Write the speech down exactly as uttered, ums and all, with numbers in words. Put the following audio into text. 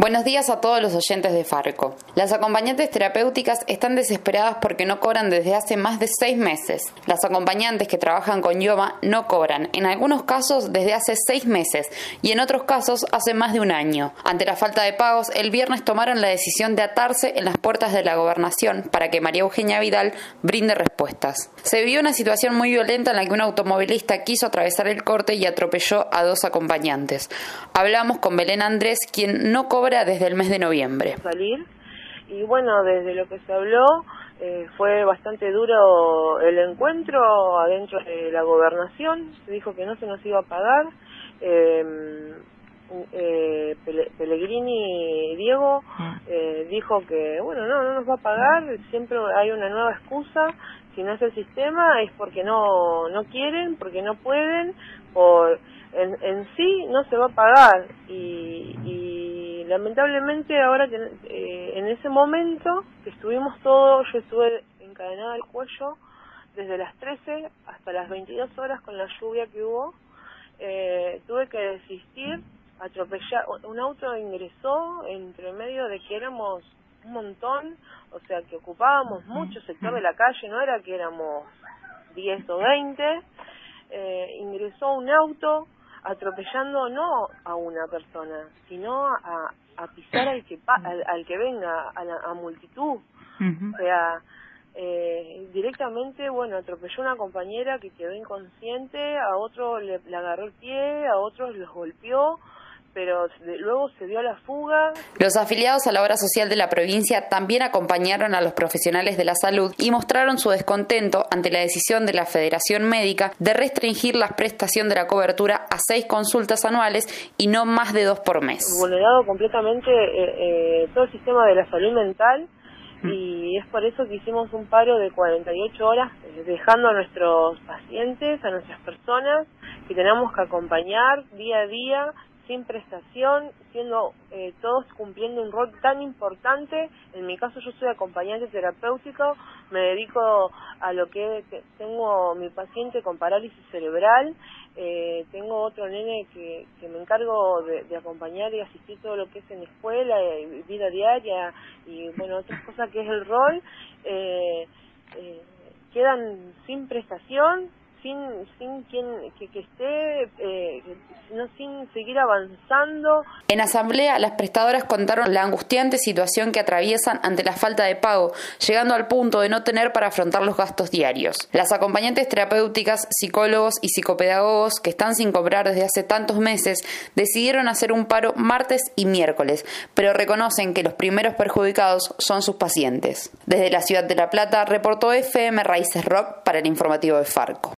Buenos días a todos los oyentes de Farco. Las acompañantes terapéuticas están desesperadas porque no cobran desde hace más de seis meses. Las acompañantes que trabajan con IOMA no cobran, en algunos casos desde hace seis meses y en otros casos hace más de un año. Ante la falta de pagos, el viernes tomaron la decisión de atarse en las puertas de la gobernación para que María Eugenia Vidal brinde respuestas. Se vivió una situación muy violenta en la que un automovilista quiso atravesar el corte y atropelló a dos acompañantes. Hablamos con Belén Andrés, quien no cobra desde el mes de noviembre. Salir y bueno, desde lo que se habló eh, fue bastante duro el encuentro adentro de la gobernación. Se dijo que no se nos iba a pagar. Eh, eh, Pellegrini Diego eh, dijo que bueno, no, no nos va a pagar. Siempre hay una nueva excusa. Si no es el sistema es porque no no quieren, porque no pueden, por en, en sí no se va a pagar y, y lamentablemente ahora que eh, en ese momento que estuvimos todos, yo estuve encadenada al cuello desde las trece hasta las veintidós horas con la lluvia que hubo, eh, tuve que desistir, atropellar, un auto ingresó entre medio de que éramos un montón, o sea que ocupábamos mucho sector de la calle, no era que éramos diez o veinte, eh, ingresó un auto atropellando no a una persona, sino a, a pisar al que pa, al, al que venga, a la a multitud. Uh-huh. O sea, eh, directamente, bueno, atropelló a una compañera que quedó inconsciente, a otro le, le agarró el pie, a otros los golpeó, pero de, luego se dio a la fuga. Los afiliados a la obra social de la provincia también acompañaron a los profesionales de la salud y mostraron su descontento ante la decisión de la Federación Médica de restringir la prestación de la cobertura a seis consultas anuales y no más de dos por mes. Vulnerado completamente eh, eh, todo el sistema de la salud mental y es por eso que hicimos un paro de cuarenta y ocho horas eh, dejando a nuestros pacientes, a nuestras personas que tenemos que acompañar día a día sin prestación, siendo eh, todos cumpliendo un rol tan importante. En mi caso yo soy acompañante terapéutico, me dedico a lo que tengo mi paciente con parálisis cerebral, eh, tengo otro nene que, que me encargo de, de acompañar y asistir todo lo que es en escuela, eh, vida diaria y bueno, otras cosas que es el rol, eh, eh, quedan sin prestación, sin sin quien que, que esté eh, no sin seguir avanzando. En asamblea las prestadoras contaron la angustiante situación que atraviesan ante la falta de pago, llegando al punto de no tener para afrontar los gastos diarios. Las acompañantes terapéuticas, psicólogos y psicopedagogos que están sin cobrar desde hace tantos meses decidieron hacer un paro martes y miércoles, pero reconocen que los primeros perjudicados son sus pacientes. Desde la ciudad de La Plata reportó F M Raíces Rock para el informativo de Farco.